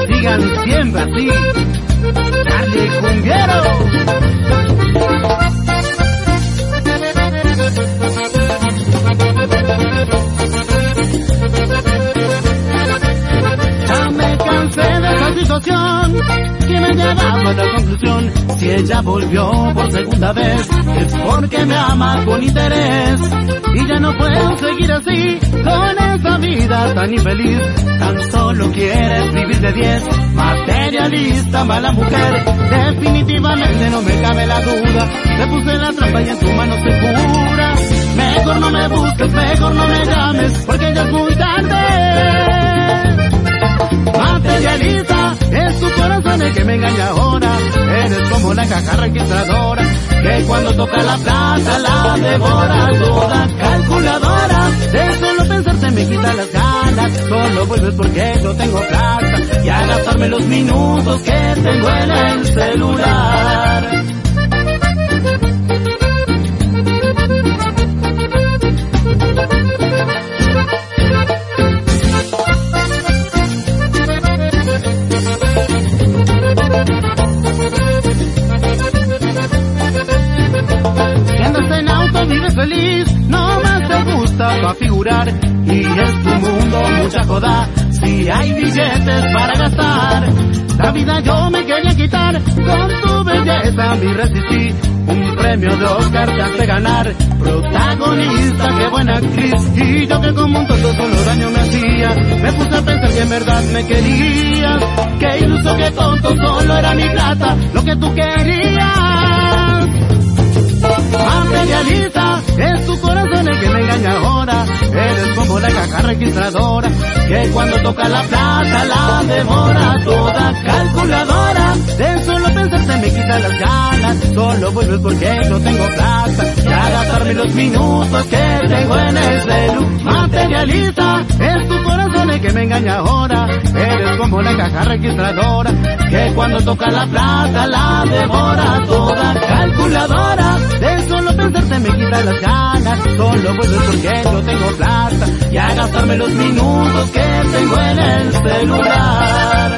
sigan siempre así. Charlie Cumbiero. Ya me cansé de esa situación que me llevaba a la conclusión. Si ella volvió por segunda vez es porque me ama con interés. Y ya no puedo seguir así con esa vida tan infeliz. Tan solo quieres vivir de 10. Materialista, mala mujer. Definitivamente no me cabe la duda. Te puse la trampa y en tu mano se cura. Mejor no me busques, mejor no me llames, porque ya es muy tarde. Materialista, es tu corazón el que me engaña ahora. Eres como la caja registradora que cuando toca la plata la devora. Toda calculadora, de solo pensarte me quita las ganas. Solo vuelves porque yo tengo plata y a gastarme los minutos que tengo en el celular. Feliz, no más te gusta pa' figurar y es tu mundo mucha joda. Si hay billetes para gastar, la vida yo me quería quitar. Con tu belleza me resistí, un premio de Oscar te hace ganar. Protagonista, qué buena actriz. Y yo que como un tonto solo daño me hacía. Me puse a pensar que en verdad me querías. Qué iluso, qué tonto, solo era mi plata lo que tú querías. Materialista, es tu corazón el que me engaña ahora. Eres como la caja registradora que cuando toca la plata la devora. Toda calculadora, de solo pensarte me quita las ganas. Solo vuelves porque yo tengo plata y a gastarme los minutos que tengo en el celu. Materialista, es tu corazón el que me engaña ahora. Eres como la caja registradora que cuando toca la plata la devora. Toda calculadora, de solo pensarte me quita las ganas. Solo vuelves porque yo tengo plata y a gastarme los minutos que tengo en el celular.